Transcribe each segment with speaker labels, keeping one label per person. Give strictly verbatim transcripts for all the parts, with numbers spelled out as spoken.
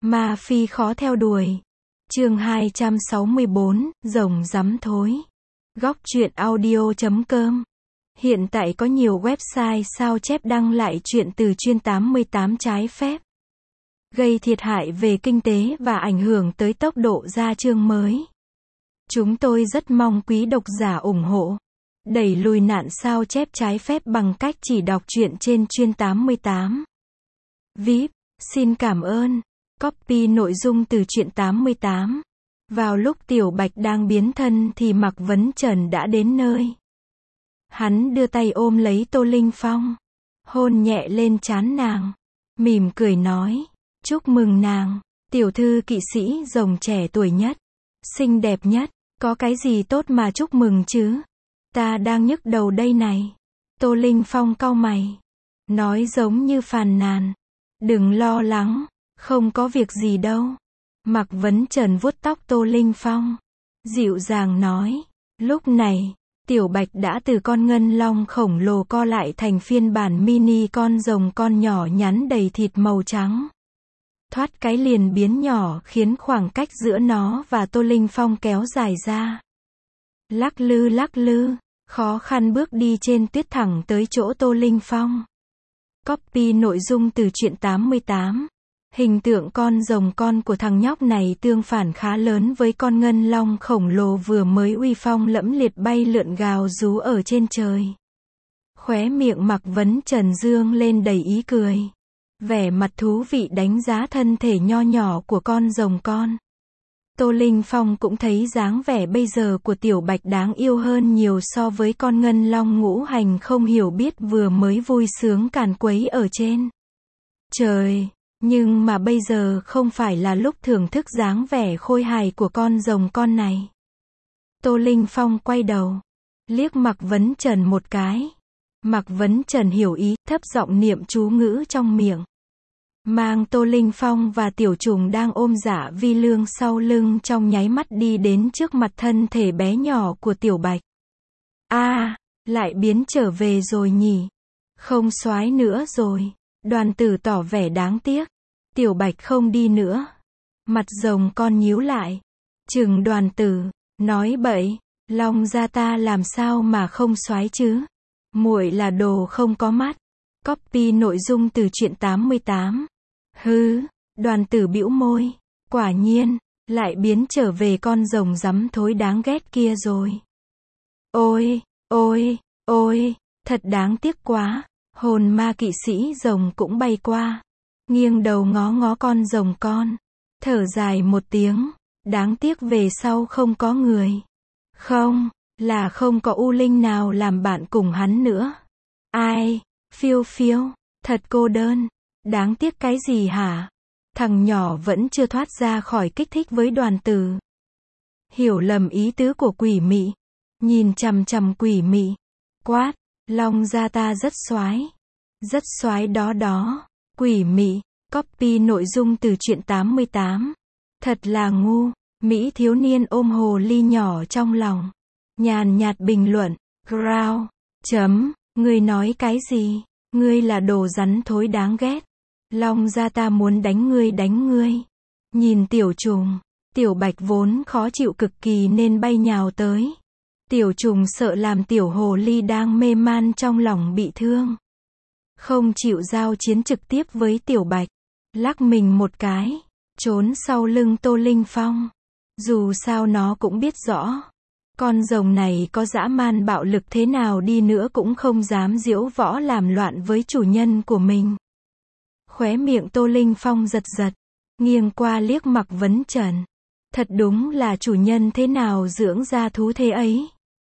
Speaker 1: Ma Phi khó theo đuổi. Chương hai trăm sáu mươi bốn, rồng rắm thối. Góc truyện audio chấm com. Hiện tại có nhiều website sao chép đăng lại truyện từ chuyên tám mươi tám trái phép, gây thiệt hại về kinh tế và ảnh hưởng tới tốc độ ra chương mới. Chúng tôi rất mong quý độc giả ủng hộ, đẩy lùi nạn sao chép trái phép bằng cách chỉ đọc truyện trên chuyên tám mươi tám. vê i pê, xin cảm ơn. Copy nội dung từ truyện tám mươi tám. Vào lúc Tiểu Bạch đang biến thân thì Mạc Vấn Trần đã đến nơi. Hắn đưa tay ôm lấy Tô Linh Phong, hôn nhẹ lên trán nàng, mỉm cười nói, chúc mừng nàng, tiểu thư kỵ sĩ rồng trẻ tuổi nhất, xinh đẹp nhất, có cái gì tốt mà chúc mừng chứ? Ta đang nhức đầu đây này. Tô Linh Phong cau mày, nói giống như phàn nàn, đừng lo lắng, không có việc gì đâu. Mạc Vấn Trần vuốt tóc Tô Linh Phong, dịu dàng nói. Lúc này, Tiểu Bạch đã từ con ngân long khổng lồ co lại thành phiên bản mini con rồng con nhỏ nhắn đầy thịt màu trắng. Thoát cái liền biến nhỏ khiến khoảng cách giữa nó và Tô Linh Phong kéo dài ra. Lắc lư lắc lư, khó khăn bước đi trên tuyết thẳng tới chỗ Tô Linh Phong. Copy nội dung từ truyện tám mươi tám. Hình tượng con rồng con của thằng nhóc này tương phản khá lớn với con ngân long khổng lồ vừa mới uy phong lẫm liệt bay lượn gào rú ở trên trời. Khóe miệng Mạc Vấn Trần dương lên đầy ý cười, vẻ mặt thú vị đánh giá thân thể nho nhỏ của con rồng con. Tô Linh Phong cũng thấy dáng vẻ bây giờ của Tiểu Bạch đáng yêu hơn nhiều so với con ngân long ngũ hành không hiểu biết vừa mới vui sướng càn quấy ở trên trời. Nhưng mà bây giờ không phải là lúc thưởng thức dáng vẻ khôi hài của con rồng con này. Tô Linh Phong quay đầu, liếc Mạc Vấn Trần một cái. Mạc Vấn Trần hiểu ý, thấp giọng niệm chú ngữ trong miệng, mang Tô Linh Phong và Tiểu Trùng đang ôm Dạ Vi Lương sau lưng trong nháy mắt đi đến trước mặt thân thể bé nhỏ của Tiểu Bạch. A, à, lại biến trở về rồi nhỉ? Không xoái nữa rồi. Đoàn Tử tỏ vẻ đáng tiếc. Tiểu Bạch không đi nữa. Mặt rồng con nhíu lại, trừng Đoàn Tử, nói bậy, Long gia ta làm sao mà không xoái chứ? Muội là đồ không có mắt. Copy nội dung từ truyện tám mươi tám. Hứ, Đoàn Tử bĩu môi, quả nhiên, lại biến trở về con rồng rắm thối đáng ghét kia rồi. Ôi, ôi, ôi, thật đáng tiếc quá. Hồn ma kỵ sĩ rồng cũng bay qua, nghiêng đầu ngó ngó con rồng con, thở dài một tiếng, đáng tiếc về sau không có người. Không, là không có u linh nào làm bạn cùng hắn nữa. Ai, phiêu phiêu, thật cô đơn. Đáng tiếc cái gì hả? Thằng nhỏ vẫn chưa thoát ra khỏi kích thích với Đoàn Tử. Hiểu lầm ý tứ của quỷ mị, nhìn chằm chằm quỷ mị, quát, Long gia ta rất xoái. Rất xoái đó đó. Quỷ mị. Copy nội dung từ truyện tám mươi tám. Thật là ngu. Mỹ thiếu niên ôm hồ ly nhỏ trong lòng, nhàn nhạt bình luận, Growl. Chấm. Ngươi nói cái gì? Ngươi là đồ rắn thối đáng ghét. Long gia ta muốn đánh ngươi đánh ngươi. Nhìn Tiểu Trùng, Tiểu Bạch vốn khó chịu cực kỳ nên bay nhào tới. Tiểu Trùng sợ làm tiểu hồ ly đang mê man trong lòng bị thương, không chịu giao chiến trực tiếp với Tiểu Bạch, lắc mình một cái, trốn sau lưng Tô Linh Phong. Dù sao nó cũng biết rõ, con rồng này có dã man bạo lực thế nào đi nữa cũng không dám diễu võ làm loạn với chủ nhân của mình. Khóe miệng Tô Linh Phong giật giật, nghiêng qua liếc Mạc Vấn Trần. Thật đúng là chủ nhân thế nào dưỡng ra thú thế ấy.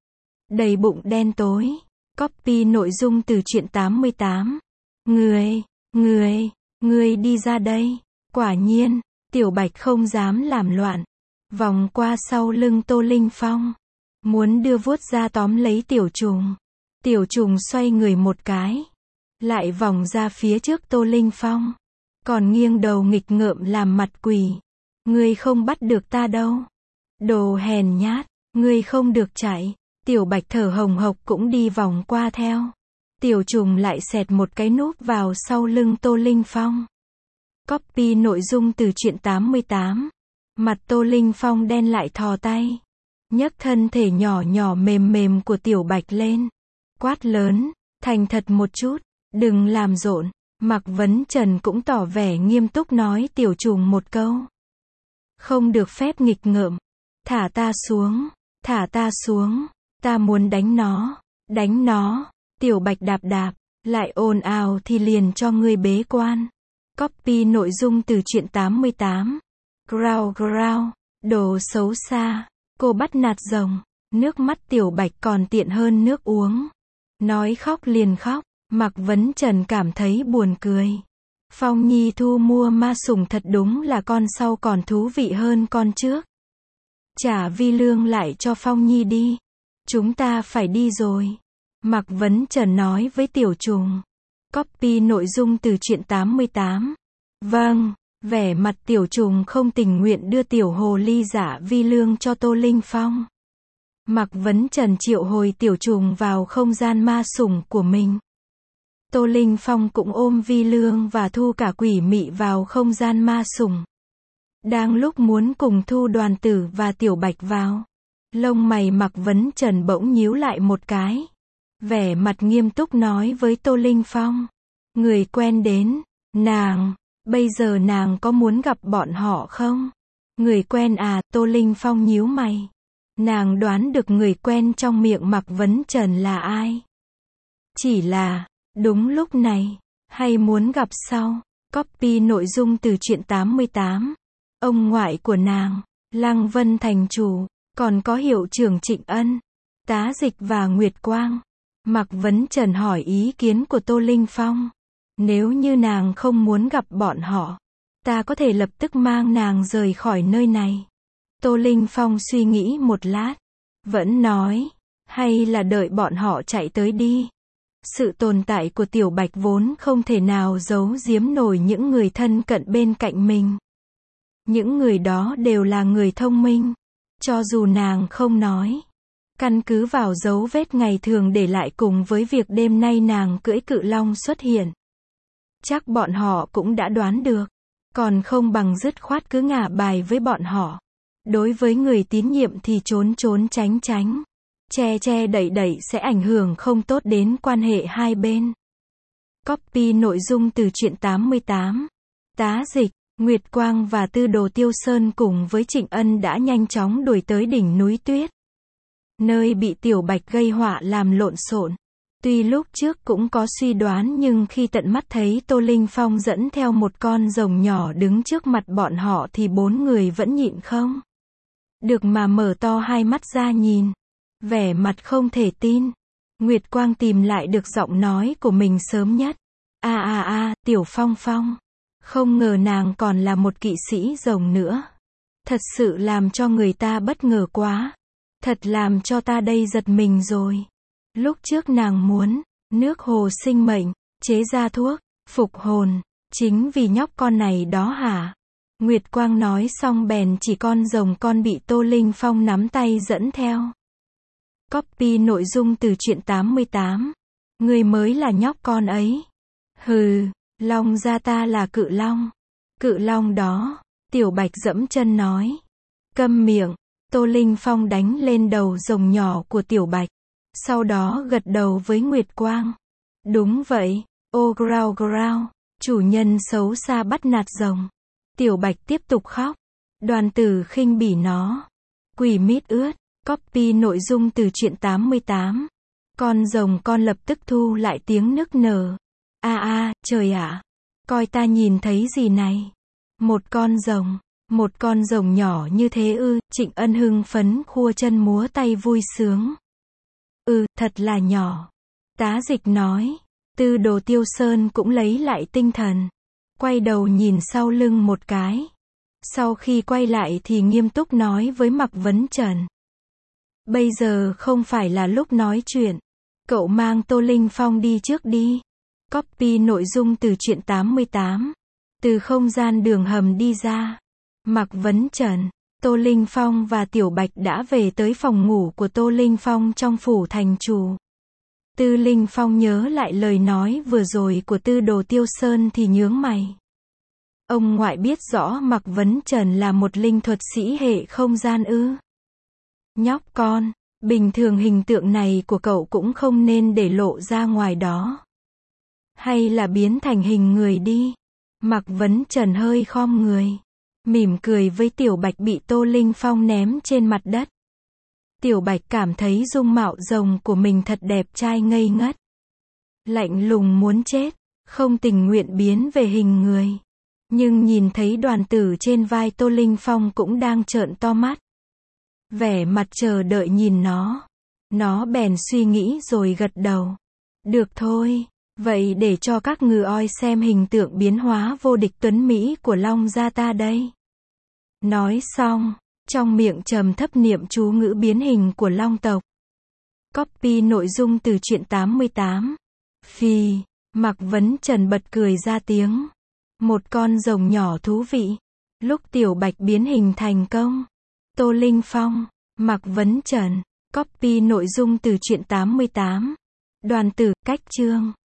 Speaker 1: Đầy bụng đen tối. Copy nội dung từ truyện tám mươi tám. Người, người, người đi ra đây. Quả nhiên, Tiểu Bạch không dám làm loạn, vòng qua sau lưng Tô Linh Phong, muốn đưa vuốt ra tóm lấy Tiểu Trùng. Tiểu Trùng xoay người một cái, lại vòng ra phía trước Tô Linh Phong, còn nghiêng đầu nghịch ngợm làm mặt quỷ. Ngươi không bắt được ta đâu. Đồ hèn nhát, ngươi không được chạy. Tiểu Bạch thở hồng hộc cũng đi vòng qua theo. Tiểu Trùng lại xẹt một cái núp vào sau lưng Tô Linh Phong. Copy nội dung từ truyện tám mươi tám. Mặt Tô Linh Phong đen lại, thò tay, nhấc thân thể nhỏ nhỏ mềm mềm của Tiểu Bạch lên. Quát lớn, thành thật một chút, đừng làm rộn. Mạc Vấn Trần cũng tỏ vẻ nghiêm túc nói tiểu trùng một câu. Không được phép nghịch ngợm. Thả ta xuống, thả ta xuống, ta muốn đánh nó, đánh nó. Tiểu Bạch đạp đạp, lại ồn ào thì liền cho ngươi bế quan. Copy nội dung từ truyện tám mươi tám. Growl growl, đồ xấu xa, cô bắt nạt rồng. Nước mắt Tiểu Bạch còn tiện hơn nước uống. Nói khóc liền khóc. Mạc Vấn Trần cảm thấy buồn cười. Phong Nhi thu mua ma sủng thật đúng là con sau còn thú vị hơn con trước. Trả vi lương lại cho Phong Nhi đi. Chúng ta phải đi rồi. Mạc Vấn Trần nói với tiểu trùng. Copy nội dung từ truyện tám mươi tám. Vâng, vẻ mặt tiểu trùng không tình nguyện đưa tiểu hồ ly giả vi lương cho Tô Linh Phong. Mạc Vấn Trần triệu hồi tiểu trùng vào không gian ma sủng của mình. Tô Linh Phong cũng ôm vi lương và thu cả quỷ mị vào không gian ma sủng. Đang lúc muốn cùng thu Đoàn Tử và Tiểu Bạch vào, lông mày Mạc Vấn Trần bỗng nhíu lại một cái. Vẻ mặt nghiêm túc nói với Tô Linh Phong. Người quen đến, nàng, bây giờ nàng có muốn gặp bọn họ không? Người quen à? Tô Linh Phong nhíu mày. Nàng đoán được người quen trong miệng Mạc Vấn Trần là ai. Chỉ là, đúng lúc này, hay muốn gặp sau. Copy nội dung từ truyện tám mươi tám. Ông ngoại của nàng, Lăng Vân thành chủ, còn có hiệu trưởng Trịnh Ân, Tá Dịch và Nguyệt Quang. Mạc Vấn Trần hỏi ý kiến của Tô Linh Phong. Nếu như nàng không muốn gặp bọn họ, ta có thể lập tức mang nàng rời khỏi nơi này. Tô Linh Phong suy nghĩ một lát, vẫn nói, hay là đợi bọn họ chạy tới đi. Sự tồn tại của Tiểu Bạch vốn không thể nào giấu giếm nổi những người thân cận bên cạnh mình. Những người đó đều là người thông minh. Cho dù nàng không nói, căn cứ vào dấu vết ngày thường để lại cùng với việc đêm nay nàng cưỡi cự long xuất hiện, chắc bọn họ cũng đã đoán được. Còn không bằng dứt khoát cứ ngả bài với bọn họ. Đối với người tín nhiệm thì trốn trốn tránh tránh, che che đẩy đẩy sẽ ảnh hưởng không tốt đến quan hệ hai bên. Copy nội dung từ truyện tám mươi tám. Tá Dịch, Nguyệt Quang và Tư Đồ Tiêu Sơn cùng với Trịnh Ân đã nhanh chóng đuổi tới đỉnh núi tuyết, nơi bị Tiểu Bạch gây họa làm lộn xộn. Tuy lúc trước cũng có suy đoán nhưng khi tận mắt thấy Tô Linh Phong dẫn theo một con rồng nhỏ đứng trước mặt bọn họ thì bốn người vẫn nhịn không được mà mở to hai mắt ra nhìn, vẻ mặt không thể tin. Nguyệt Quang tìm lại được giọng nói của mình sớm nhất. A a a, Tiểu Phong Phong, không ngờ nàng còn là một kỵ sĩ rồng nữa. Thật sự làm cho người ta bất ngờ quá. Thật làm cho ta đây giật mình rồi. Lúc trước nàng muốn nước hồ sinh mệnh, chế ra thuốc phục hồn, chính vì nhóc con này đó hả? Nguyệt Quang nói xong bèn chỉ con rồng con bị Tô Linh Phong nắm tay dẫn theo. Copy nội dung từ truyện tám mươi tám. Người mới là nhóc con ấy. Hừ, long gia ta là cự long. Cự long đó, Tiểu Bạch dẫm chân nói. Câm miệng. Tô Linh Phong đánh lên đầu rồng nhỏ của Tiểu Bạch, sau đó gật đầu với Nguyệt Quang. Đúng vậy, ô growl growl, chủ nhân xấu xa bắt nạt rồng. Tiểu Bạch tiếp tục khóc. Đoàn Tử khinh bỉ nó. Quỷ mít ướt. Copy nội dung từ truyện tám mươi tám. Con rồng con lập tức thu lại tiếng nức nở. A a, trời ạ. Coi ta nhìn thấy gì này? Một con rồng. Một con rồng nhỏ như thế ư? Trịnh Ân hưng phấn khua chân múa tay vui sướng. Ừ, thật là nhỏ. Tá Dịch nói. Tư Đồ Tiêu Sơn cũng lấy lại tinh thần, quay đầu nhìn sau lưng một cái. Sau khi quay lại thì nghiêm túc nói với Mạc Vấn Trần. Bây giờ không phải là lúc nói chuyện. Cậu mang Tô Linh Phong đi trước đi. Copy nội dung từ truyện tám mươi tám. Từ không gian đường hầm đi ra, Mạc Vấn Trần, Tô Linh Phong và Tiểu Bạch đã về tới phòng ngủ của Tô Linh Phong trong phủ thành chủ. Tư Linh Phong nhớ lại lời nói vừa rồi của Tư Đồ Tiêu Sơn thì nhướng mày. Ông ngoại biết rõ Mạc Vấn Trần là một linh thuật sĩ hệ không gian ư? Nhóc con, bình thường hình tượng này của cậu cũng không nên để lộ ra ngoài đó. Hay là biến thành hình người đi. Mạc Vấn Trần hơi khom người, mỉm cười với Tiểu Bạch bị Tô Linh Phong ném trên mặt đất. Tiểu Bạch cảm thấy dung mạo rồng của mình thật đẹp trai ngây ngất. Lạnh lùng muốn chết, không tình nguyện biến về hình người. Nhưng nhìn thấy đoàn tử trên vai Tô Linh Phong cũng đang trợn to mắt. Vẻ mặt chờ đợi nhìn nó. Nó bèn suy nghĩ rồi gật đầu. Được thôi, vậy để cho các ngừ oi xem hình tượng biến hóa vô địch tuấn Mỹ của Long gia ta đây. Nói xong, trong miệng trầm thấp niệm chú ngữ biến hình của Long tộc. Copy nội dung từ truyện tám mươi tám. Phì, Mạc Vấn Trần bật cười ra tiếng. Một con rồng nhỏ thú vị. Lúc Tiểu Bạch biến hình thành công. Tô Linh Phong, Mạc Vấn Trần. Copy nội dung từ truyện tám mươi tám. Đoàn tử, cách chương.